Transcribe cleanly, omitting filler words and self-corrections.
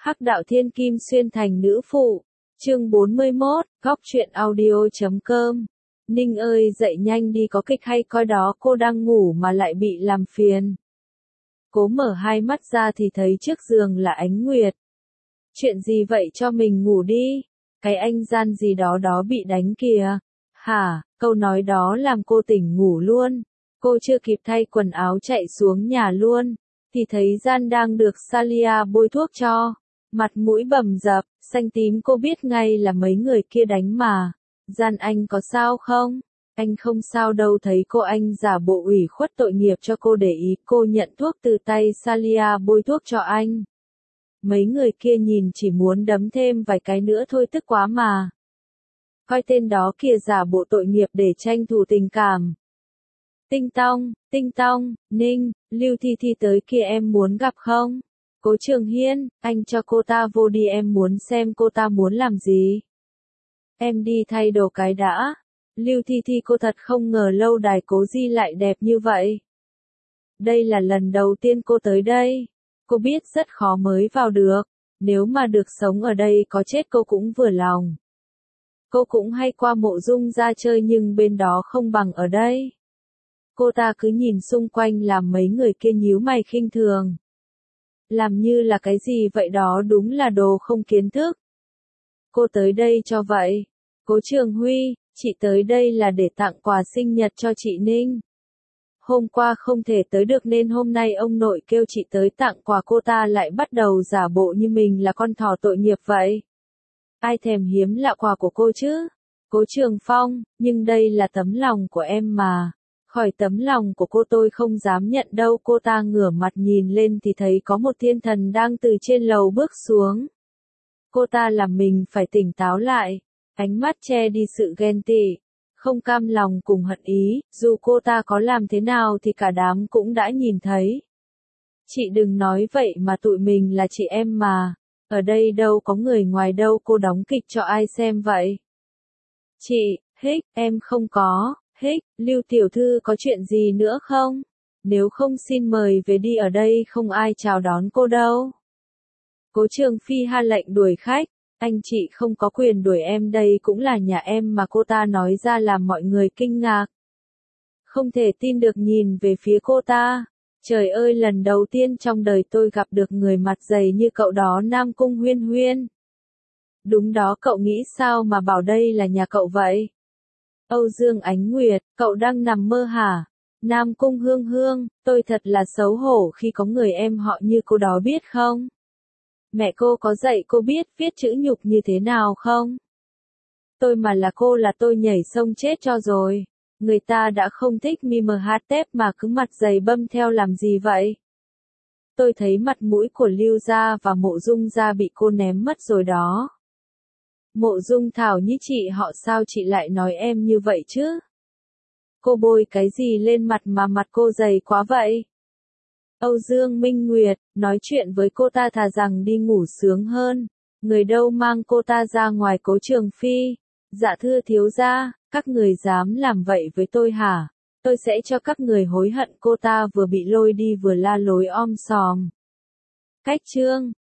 Hắc đạo thiên kim xuyên thành nữ phụ. Chương 41, góc truyện audio.com. Ninh ơi dậy nhanh đi, có kịch hay coi đó, cô đang ngủ mà lại bị làm phiền. Cố mở hai mắt ra thì thấy trước giường là Ánh Nguyệt. Chuyện gì vậy, cho mình ngủ đi. Cái anh gian gì đó đó bị đánh kìa. Hả, câu nói đó làm cô tỉnh ngủ luôn. Cô chưa kịp thay quần áo chạy xuống nhà luôn, thì thấy gian đang được Salia bôi thuốc cho. Mặt mũi bầm dập, xanh tím, cô biết ngay là mấy người kia đánh mà. Gian anh có sao không? Anh không sao đâu, thấy cô anh giả bộ ủy khuất tội nghiệp cho cô để ý, cô nhận thuốc từ tay Salia bôi thuốc cho anh. Mấy người kia nhìn chỉ muốn đấm thêm vài cái nữa thôi, tức quá mà. Coi tên đó kia giả bộ tội nghiệp để tranh thủ tình cảm. Tinh tong, Ninh, Lưu Thi Thi tới kia, em muốn gặp không? Cố Trường Hiên, anh cho cô ta vô đi, em muốn xem cô ta muốn làm gì. Em đi thay đồ cái đã. Lưu Thi Thi, cô thật không ngờ lâu đài Cố Di lại đẹp như vậy. Đây là lần đầu tiên cô tới đây. Cô biết rất khó mới vào được. Nếu mà được sống ở đây có chết cô cũng vừa lòng. Cô cũng hay qua Mộ Dung ra chơi nhưng bên đó không bằng ở đây. Cô ta cứ nhìn xung quanh làm mấy người kia nhíu mày khinh thường. Làm như là cái gì vậy đó, đúng là đồ không kiến thức. Cô tới đây cho vậy. Cố Trường Huy, chị tới đây là để tặng quà sinh nhật cho chị Ninh. Hôm qua không thể tới được nên hôm nay ông nội kêu chị tới tặng quà, cô ta lại bắt đầu giả bộ như mình là con thỏ tội nghiệp vậy. Ai thèm hiếm lạ quà của cô chứ? Cố Trường Phong, nhưng đây là tấm lòng của em mà. Khỏi tấm lòng của cô tôi không dám nhận đâu. Cô ta ngửa mặt nhìn lên thì thấy có một thiên thần đang từ trên lầu bước xuống. Cô ta làm mình phải tỉnh táo lại, ánh mắt che đi sự ghen tị, không cam lòng cùng hận ý, dù cô ta có làm thế nào thì cả đám cũng đã nhìn thấy. Chị đừng nói vậy mà, tụi mình là chị em mà, ở đây đâu có người ngoài đâu, cô đóng kịch cho ai xem vậy? Chị, hích, em không có. Hích, Lưu tiểu thư có chuyện gì nữa không? Nếu không xin mời về đi, ở đây không ai chào đón cô đâu. Cố Trường Phi ha lệnh đuổi khách. Anh chị không có quyền đuổi em, đây cũng là nhà em mà, cô ta nói ra làm mọi người kinh ngạc. Không thể tin được nhìn về phía cô ta. Trời ơi, lần đầu tiên trong đời tôi gặp được người mặt dày như cậu đó. Nam Cung Huyên Huyên. Đúng đó, cậu nghĩ sao mà bảo đây là nhà cậu vậy? Âu Dương Ánh Nguyệt, cậu đang nằm mơ hả? Nam Cung Hương Hương, tôi thật là xấu hổ khi có người em họ như cô đó, biết không? Mẹ cô có dạy cô biết viết chữ nhục như thế nào không? Tôi mà là cô là tôi nhảy sông chết cho rồi. Người ta đã không thích MHTP mà cứ mặt dày bâm theo làm gì vậy? Tôi thấy mặt mũi của Lưu gia và Mộ Dung gia bị cô ném mất rồi đó. Mộ Dung Thảo Nhi, chị họ sao chị lại nói em như vậy chứ? Cô bôi cái gì lên mặt mà mặt cô dày quá vậy? Âu Dương Minh Nguyệt, nói chuyện với cô ta thà rằng đi ngủ sướng hơn. Người đâu mang cô ta ra ngoài. Cố Trường Phi, dạ thưa thiếu gia, các người dám làm vậy với tôi hả? Tôi sẽ cho các người hối hận. Cô ta vừa bị lôi đi vừa la lối om sòm. Cách chương